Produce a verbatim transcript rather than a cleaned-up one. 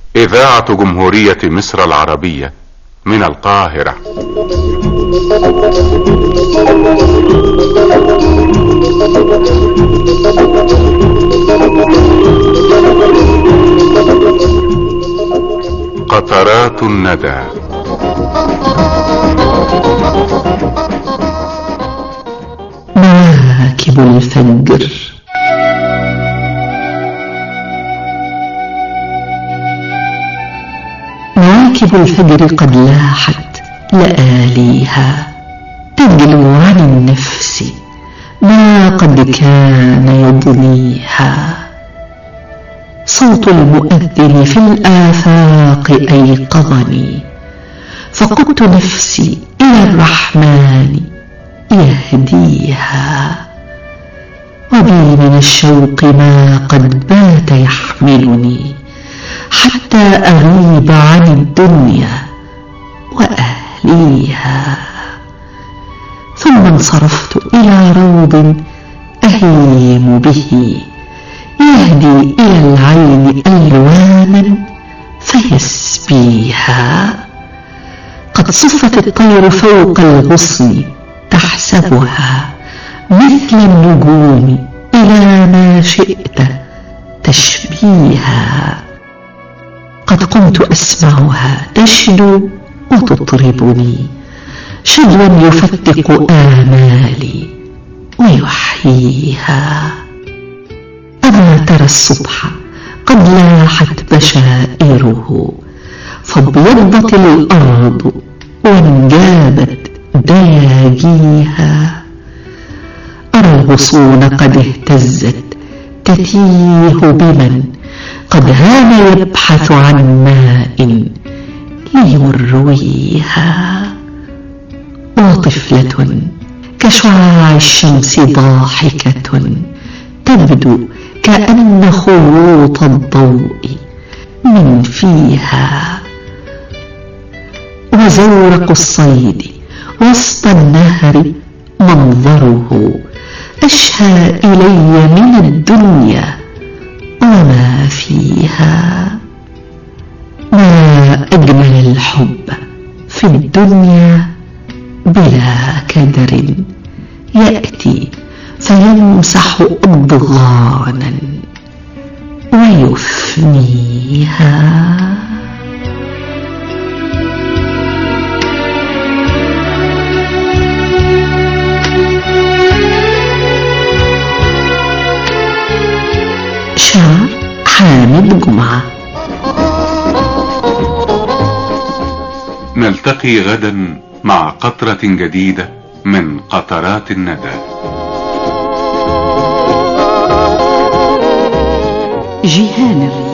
إذاعة جمهورية مصر العربية من القاهرة. قطرات الندى. مواكب الفجر. مواكب الفجر قد لاحت لآليها، تجلو عن النفس ما قد كان يضنيها. صوت المؤذن في الآفاق أيقظني، فقدت نفسي إلى الرحمن يهديها. وبي من الشوق ما قد بات يحملني، حتى أغيب عن الدنيا وأهليها. ثم انصرفت إلى روض أهيم به، يهدي إلى العين ألوانا فيسبيها. قد صفت الطير فوق الغصن تحسبها مثل النجوم إلى ما شئت تشبيها. قد قمت أسمعها تشدو وتطربني، شدوا يفتق آمالي ويحييها. أما ترى الصبح قد لاحت بشائره، فابيضت الأرض وانجابت دياجيها. أرى الغصون قد اهتزت تتيه بمن قد هان يبحث عن ماء ليرويها. وطفلة كشعاع الشمس ضاحكة، تبدو كأن خيوط الضوء من فيها. وزورق الصيد وسط النهر منظره، أشهى إلي من الدنيا وما فيها. ما أجمل الحب في الدنيا بلا كدر، يأتي فيمسح أضغانا ويفنيها. شعر حامد جمعة. نلتقي غدا مع قطرة جديدة من قطرات الندى. جيهان الرياض.